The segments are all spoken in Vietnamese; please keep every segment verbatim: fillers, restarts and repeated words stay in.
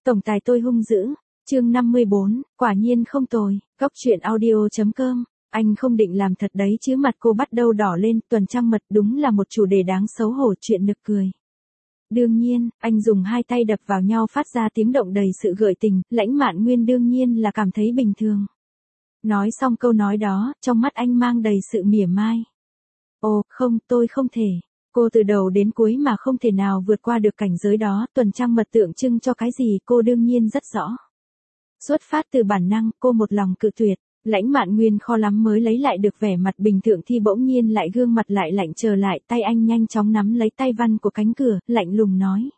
Tổng tài tôi hung dữ. Chương năm mươi bốn, quả nhiên không tồi. Góc truyện audio.com. Anh không định làm thật đấy chứ, mặt cô bắt đầu đỏ lên. Tuần trăng mật đúng là một chủ đề đáng xấu hổ, chuyện nực cười. Đương nhiên, anh dùng hai tay đập vào nhau phát ra tiếng động đầy sự gợi tình. Lãnh Mạn Nguyên đương nhiên là cảm thấy bình thường. Nói xong câu nói đó, trong mắt anh mang đầy sự mỉa mai. Ồ, không, tôi không thể. Cô từ đầu đến cuối mà không thể nào vượt qua được cảnh giới đó. Tuần trăng mật tượng trưng cho cái gì cô đương nhiên rất rõ. Xuất phát từ bản năng, cô một lòng cự tuyệt. Lãnh Mạn Nguyên khó lắm mới lấy lại được vẻ mặt bình thường thì bỗng nhiên lại gương mặt lại lạnh trở lại. Tay anh nhanh chóng nắm lấy tay văn của cánh cửa, lạnh lùng nói.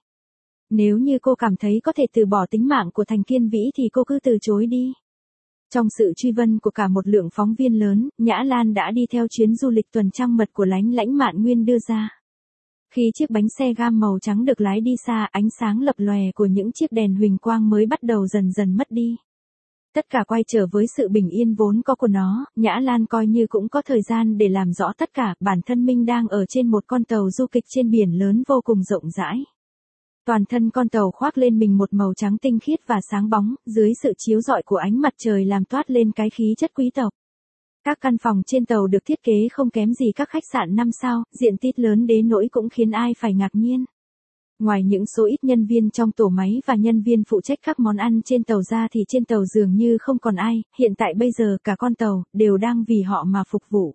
Nếu như cô cảm thấy có thể từ bỏ tính mạng của Thành Kiên Vĩ thì cô cứ từ chối đi. Trong sự truy vấn của cả một lượng phóng viên lớn, Nhã Lan đã đi theo chuyến du lịch tuần trăng mật của lãnh lãnh Mạn Nguyên đưa ra. Khi chiếc bánh xe gam màu trắng được lái đi xa, ánh sáng lập lòe của những chiếc đèn huỳnh quang mới bắt đầu dần dần mất đi. Tất cả quay trở với sự bình yên vốn có của nó, Nhã Lan coi như cũng có thời gian để làm rõ tất cả. Bản thân mình đang ở trên một con tàu du kịch trên biển lớn vô cùng rộng rãi. Toàn thân con tàu khoác lên mình một màu trắng tinh khiết và sáng bóng, dưới sự chiếu rọi của ánh mặt trời làm toát lên cái khí chất quý tộc. Các căn phòng trên tàu được thiết kế không kém gì các khách sạn năm sao, diện tích lớn đến nỗi cũng khiến ai phải ngạc nhiên. Ngoài những số ít nhân viên trong tổ máy và nhân viên phụ trách các món ăn trên tàu ra thì trên tàu dường như không còn ai, hiện tại bây giờ cả con tàu đều đang vì họ mà phục vụ.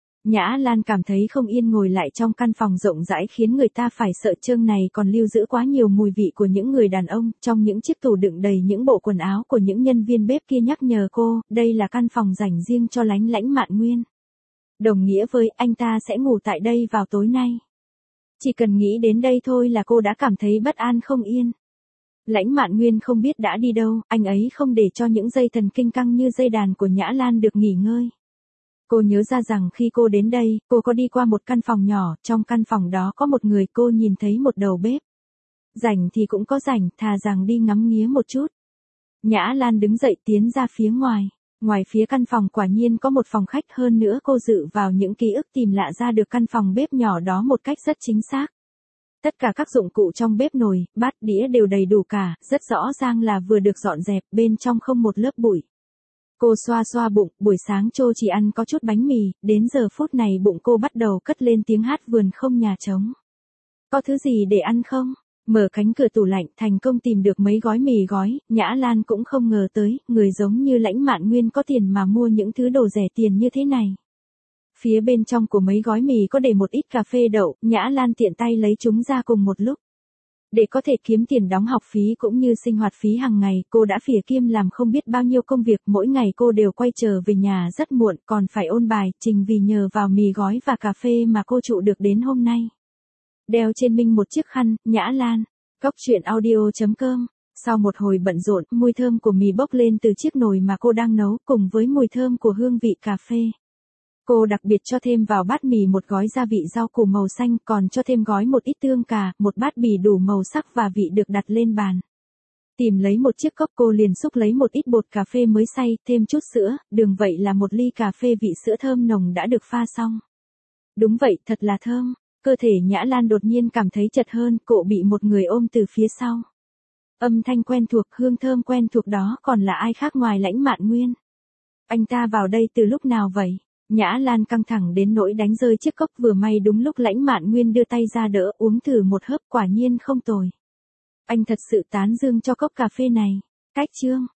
Nhã Lan cảm thấy không yên ngồi lại trong căn phòng rộng rãi khiến người ta phải sợ, trương này còn lưu giữ quá nhiều mùi vị của những người đàn ông, trong những chiếc tủ đựng đầy những bộ quần áo của những nhân viên bếp kia nhắc nhở cô, đây là căn phòng dành riêng cho lãnh lãnh Mạn Nguyên. Đồng nghĩa với anh ta sẽ ngủ tại đây vào tối nay. Chỉ cần nghĩ đến đây thôi là cô đã cảm thấy bất an không yên. Lãnh Mạn Nguyên không biết đã đi đâu, anh ấy không để cho những dây thần kinh căng như dây đàn của Nhã Lan được nghỉ ngơi. Cô nhớ ra rằng khi cô đến đây, cô có đi qua một căn phòng nhỏ, trong căn phòng đó có một người, cô nhìn thấy một đầu bếp. Rảnh thì cũng có rảnh, thà rằng đi ngắm nghía một chút. Nhã Lan đứng dậy tiến ra phía ngoài. Ngoài phía căn phòng quả nhiên có một phòng khách, hơn nữa cô dự vào những ký ức tìm lạ ra được căn phòng bếp nhỏ đó một cách rất chính xác. Tất cả các dụng cụ trong bếp, nồi, bát, đĩa đều đầy đủ cả, rất rõ ràng là vừa được dọn dẹp, bên trong không một lớp bụi. Cô xoa xoa bụng, buổi sáng Trô chỉ ăn có chút bánh mì, đến giờ phút này bụng cô bắt đầu cất lên tiếng hát vườn không nhà trống. Có thứ gì để ăn không? Mở cánh cửa tủ lạnh, thành công tìm được mấy gói mì gói. Nhã Lan cũng không ngờ tới, người giống như lãnh Mạn Nguyên có tiền mà mua những thứ đồ rẻ tiền như thế này. Phía bên trong của mấy gói mì có để một ít cà phê đậu, Nhã Lan tiện tay lấy chúng ra cùng một lúc. Để có thể kiếm tiền đóng học phí cũng như sinh hoạt phí hàng ngày, cô đã phìa kim làm không biết bao nhiêu công việc, mỗi ngày cô đều quay trở về nhà rất muộn, còn phải ôn bài, trình vì nhờ vào mì gói và cà phê mà cô trụ được đến hôm nay. Đeo trên mình một chiếc khăn, Nhã Lan. Góc truyện audio.com. Sau một hồi bận rộn, mùi thơm của mì bốc lên từ chiếc nồi mà cô đang nấu, cùng với mùi thơm của hương vị cà phê. Cô đặc biệt cho thêm vào bát mì một gói gia vị rau củ màu xanh, còn cho thêm gói một ít tương cà, một bát bì đủ màu sắc và vị được đặt lên bàn. Tìm lấy một chiếc cốc, cô liền xúc lấy một ít bột cà phê mới xay, thêm chút sữa, đường, vậy là một ly cà phê vị sữa thơm nồng đã được pha xong. Đúng vậy, thật là thơm. Cơ thể Nhã Lan đột nhiên cảm thấy chật hơn, cô bị một người ôm từ phía sau. Âm thanh quen thuộc, hương thơm quen thuộc đó còn là ai khác ngoài lãnh Mạn Nguyên. Anh ta vào đây từ lúc nào vậy? Nhã Lan căng thẳng đến nỗi đánh rơi chiếc cốc, vừa may đúng lúc lãnh Mạn Nguyên đưa tay ra đỡ, uống thử một hớp, quả nhiên không tồi. Anh thật sự tán dương cho cốc cà phê này. Cách chương.